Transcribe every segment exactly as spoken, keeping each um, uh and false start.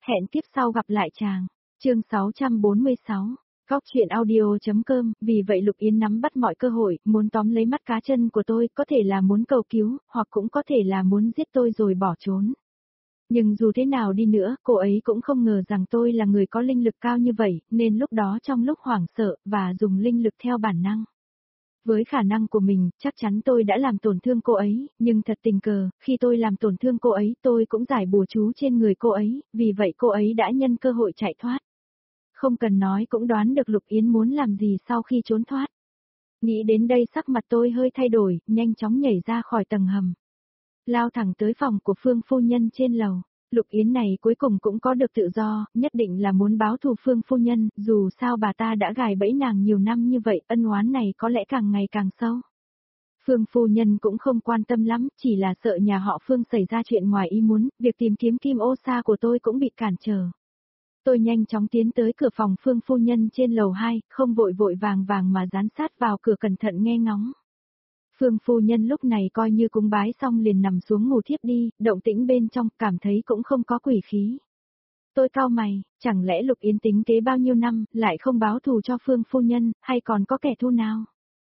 Hẹn tiếp sau gặp lại chàng. Chương sáu trăm bốn mươi sáu. Góc chuyện audio.com, vì vậy Lục Yến nắm bắt mọi cơ hội, muốn tóm lấy mắt cá chân của tôi, có thể là muốn cầu cứu, hoặc cũng có thể là muốn giết tôi rồi bỏ trốn. Nhưng dù thế nào đi nữa, cô ấy cũng không ngờ rằng tôi là người có linh lực cao như vậy, nên lúc đó trong lúc hoảng sợ, và dùng linh lực theo bản năng. Với khả năng của mình, chắc chắn tôi đã làm tổn thương cô ấy, nhưng thật tình cờ, khi tôi làm tổn thương cô ấy, tôi cũng giải bùa chú trên người cô ấy, vì vậy cô ấy đã nhân cơ hội chạy thoát. Không cần nói cũng đoán được Lục Yến muốn làm gì sau khi trốn thoát. Nghĩ đến đây sắc mặt tôi hơi thay đổi, nhanh chóng nhảy ra khỏi tầng hầm. Lao thẳng tới phòng của Phương phu nhân trên lầu. Lục Yến này cuối cùng cũng có được tự do, nhất định là muốn báo thù Phương phu nhân, dù sao bà ta đã gài bẫy nàng nhiều năm như vậy, ân oán này có lẽ càng ngày càng sâu. Phương phu nhân cũng không quan tâm lắm, chỉ là sợ nhà họ Phương xảy ra chuyện ngoài ý muốn, việc tìm kiếm kim ô sa của tôi cũng bị cản trở. Tôi nhanh chóng tiến tới cửa phòng Phương phu nhân trên lầu hai, không vội vội vàng vàng mà dán sát vào cửa cẩn thận nghe ngóng. Phương phu nhân lúc này coi như cúng bái xong liền nằm xuống ngủ thiếp đi, động tĩnh bên trong cảm thấy cũng không có quỷ khí. Tôi cau mày, chẳng lẽ Lục Yến tính kế bao nhiêu năm, lại không báo thù cho Phương phu nhân, hay còn có kẻ thù nào?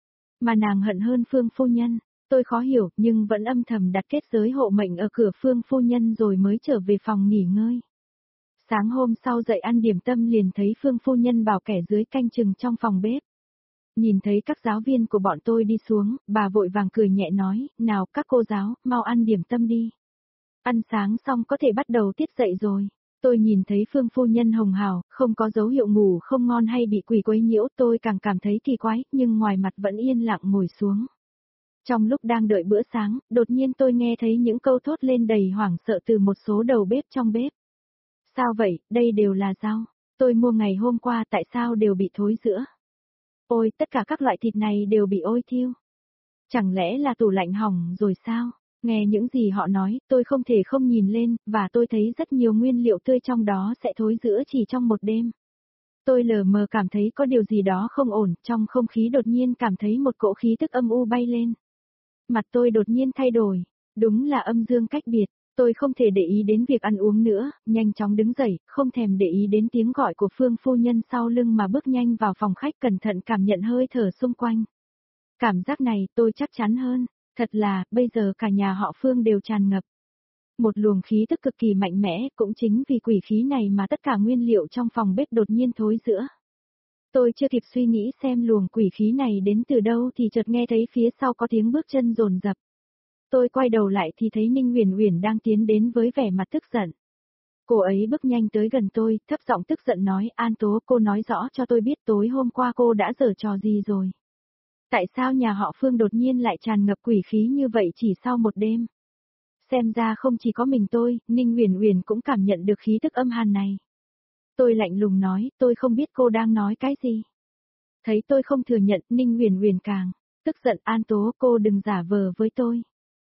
Mà nàng hận hơn Phương phu nhân, tôi khó hiểu, nhưng vẫn âm thầm đặt kết giới hộ mệnh ở cửa Phương phu nhân rồi mới trở về phòng nghỉ ngơi. Sáng hôm sau dậy ăn điểm tâm liền thấy Phương phu nhân bảo kẻ dưới canh chừng trong phòng bếp. Nhìn thấy các giáo viên của bọn tôi đi xuống, bà vội vàng cười nhẹ nói, nào các cô giáo, mau ăn điểm tâm đi. Ăn sáng xong có thể bắt đầu tiết dậy rồi. Tôi nhìn thấy Phương phu nhân hồng hào, không có dấu hiệu ngủ không ngon hay bị quỷ quấy nhiễu, tôi càng cảm thấy kỳ quái, nhưng ngoài mặt vẫn yên lặng ngồi xuống. Trong lúc đang đợi bữa sáng, đột nhiên tôi nghe thấy những câu thốt lên đầy hoảng sợ từ một số đầu bếp trong bếp. Sao vậy, đây đều là rau. Tôi mua ngày hôm qua tại sao đều bị thối rữa? Ôi, tất cả các loại thịt này đều bị ôi thiêu. Chẳng lẽ là tủ lạnh hỏng rồi sao? Nghe những gì họ nói, tôi không thể không nhìn lên, và tôi thấy rất nhiều nguyên liệu tươi trong đó sẽ thối rữa chỉ trong một đêm. Tôi lờ mờ cảm thấy có điều gì đó không ổn, trong không khí đột nhiên cảm thấy một cỗ khí tức âm u bay lên. Mặt tôi đột nhiên thay đổi, đúng là âm dương cách biệt. Tôi không thể để ý đến việc ăn uống nữa, nhanh chóng đứng dậy, không thèm để ý đến tiếng gọi của Phương phu nhân sau lưng mà bước nhanh vào phòng khách cẩn thận cảm nhận hơi thở xung quanh. Cảm giác này tôi chắc chắn hơn, thật là, bây giờ cả nhà họ Phương đều tràn ngập. Một luồng khí tức cực kỳ mạnh mẽ, cũng chính vì quỷ khí này mà tất cả nguyên liệu trong phòng bếp đột nhiên thối rữa. Tôi chưa kịp suy nghĩ xem luồng quỷ khí này đến từ đâu thì chợt nghe thấy phía sau có tiếng bước chân dồn dập. Tôi quay đầu lại thì thấy Ninh Uyển Uyển đang tiến đến với vẻ mặt tức giận. Cô ấy bước nhanh tới gần tôi, thấp giọng tức giận nói, An Tố, cô nói rõ cho tôi biết tối hôm qua cô đã giở trò gì rồi. Tại sao nhà họ Phương đột nhiên lại tràn ngập quỷ khí như vậy chỉ sau một đêm? Xem ra không chỉ có mình tôi, Ninh Uyển Uyển cũng cảm nhận được khí tức âm hàn này. Tôi lạnh lùng nói, tôi không biết cô đang nói cái gì. Thấy tôi không thừa nhận, Ninh Uyển Uyển càng tức giận, An Tố, cô đừng giả vờ với tôi.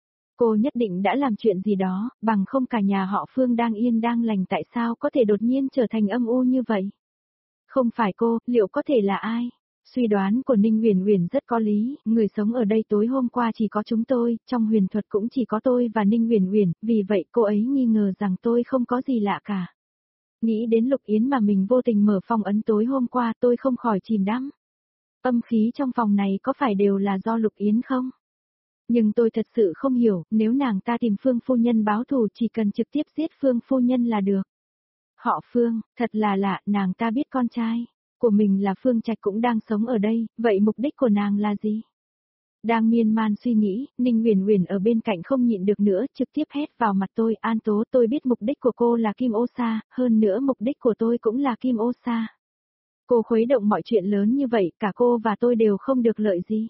Cô nhất định đã làm chuyện gì đó, bằng không cả nhà họ Phương đang yên đang lành tại sao có thể đột nhiên trở thành âm u như vậy. Không phải cô, liệu có thể là ai? Suy đoán của Ninh Uyển Uyển rất có lý, người sống ở đây tối hôm qua chỉ có chúng tôi, trong huyền thuật cũng chỉ có tôi và Ninh Uyển Uyển, vì vậy cô ấy nghi ngờ rằng tôi không có gì lạ cả. Nghĩ đến Lục Yến mà mình vô tình mở phong ấn tối hôm qua tôi không khỏi chìm đắm. Âm khí trong phòng này có phải đều là do Lục Yến không? Nhưng tôi thật sự không hiểu, nếu nàng ta tìm Phương phu nhân báo thù chỉ cần trực tiếp giết Phương phu nhân là được. Họ Phương, thật là lạ, nàng ta biết con trai của mình là Phương Trạch cũng đang sống ở đây, vậy mục đích của nàng là gì? Đang miên man suy nghĩ, Ninh Uyển Uyển ở bên cạnh không nhịn được nữa, trực tiếp hét vào mặt tôi, An Tố, tôi biết mục đích của cô là Kim Ô Sa, hơn nữa mục đích của tôi cũng là Kim Ô Sa. Cô khuấy động mọi chuyện lớn như vậy, cả cô và tôi đều không được lợi gì.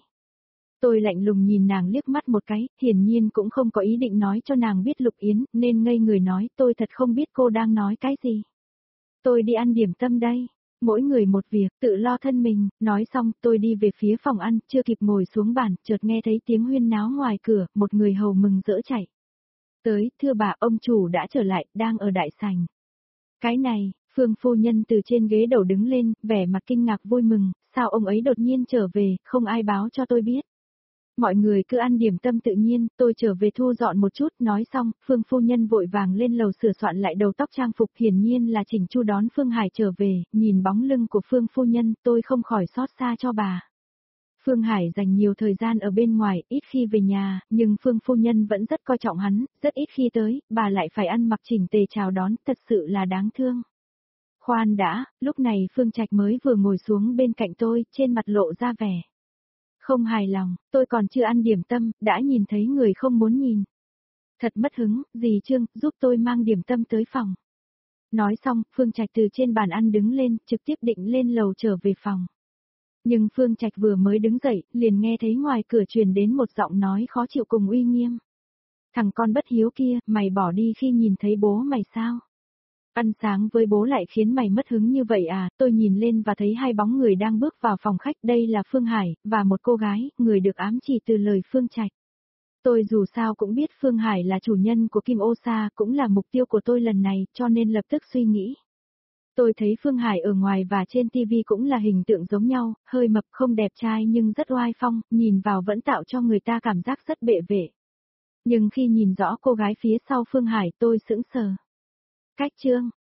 Tôi lạnh lùng nhìn nàng liếc mắt một cái, hiển nhiên cũng không có ý định nói cho nàng biết Lục Yến, nên ngây người nói, tôi thật không biết cô đang nói cái gì. Tôi đi ăn điểm tâm đây, mỗi người một việc, tự lo thân mình, nói xong tôi đi về phía phòng ăn, chưa kịp ngồi xuống bàn, chợt nghe thấy tiếng huyên náo ngoài cửa, một người hầu mừng rỡ chạy tới, thưa bà, ông chủ đã trở lại, đang ở đại sảnh. Cái này, Phương phu nhân từ trên ghế đầu đứng lên, vẻ mặt kinh ngạc vui mừng, sao ông ấy đột nhiên trở về, không ai báo cho tôi biết. Mọi người cứ ăn điểm tâm tự nhiên, tôi trở về thu dọn một chút, nói xong, Phương phu nhân vội vàng lên lầu sửa soạn lại đầu tóc trang phục, hiển nhiên là chỉnh chu đón Phương Hải trở về, nhìn bóng lưng của Phương phu nhân, tôi không khỏi xót xa cho bà. Phương Hải dành nhiều thời gian ở bên ngoài, ít khi về nhà, nhưng Phương phu nhân vẫn rất coi trọng hắn, rất ít khi tới, bà lại phải ăn mặc chỉnh tề chào đón, thật sự là đáng thương. Khoan đã, lúc này Phương Trạch mới vừa ngồi xuống bên cạnh tôi, trên mặt lộ ra vẻ không hài lòng, tôi còn chưa ăn điểm tâm, đã nhìn thấy người không muốn nhìn. Thật mất hứng, dì Trương, giúp tôi mang điểm tâm tới phòng. Nói xong, Phương Trạch từ trên bàn ăn đứng lên, trực tiếp định lên lầu trở về phòng. Nhưng Phương Trạch vừa mới đứng dậy, liền nghe thấy ngoài cửa truyền đến một giọng nói khó chịu cùng uy nghiêm. Thằng con bất hiếu kia, mày bỏ đi khi nhìn thấy bố mày sao? Ăn sáng với bố lại khiến mày mất hứng như vậy à? Tôi nhìn lên và thấy hai bóng người đang bước vào phòng khách, đây là Phương Hải, và một cô gái, người được ám chỉ từ lời Phương Trạch. Tôi dù sao cũng biết Phương Hải là chủ nhân của Kim Ô Sa, cũng là mục tiêu của tôi lần này, cho nên lập tức suy nghĩ. Tôi thấy Phương Hải ở ngoài và trên ti vi cũng là hình tượng giống nhau, hơi mập không đẹp trai nhưng rất oai phong, nhìn vào vẫn tạo cho người ta cảm giác rất bệ vệ. Nhưng khi nhìn rõ cô gái phía sau Phương Hải tôi sững sờ. Cách Trương,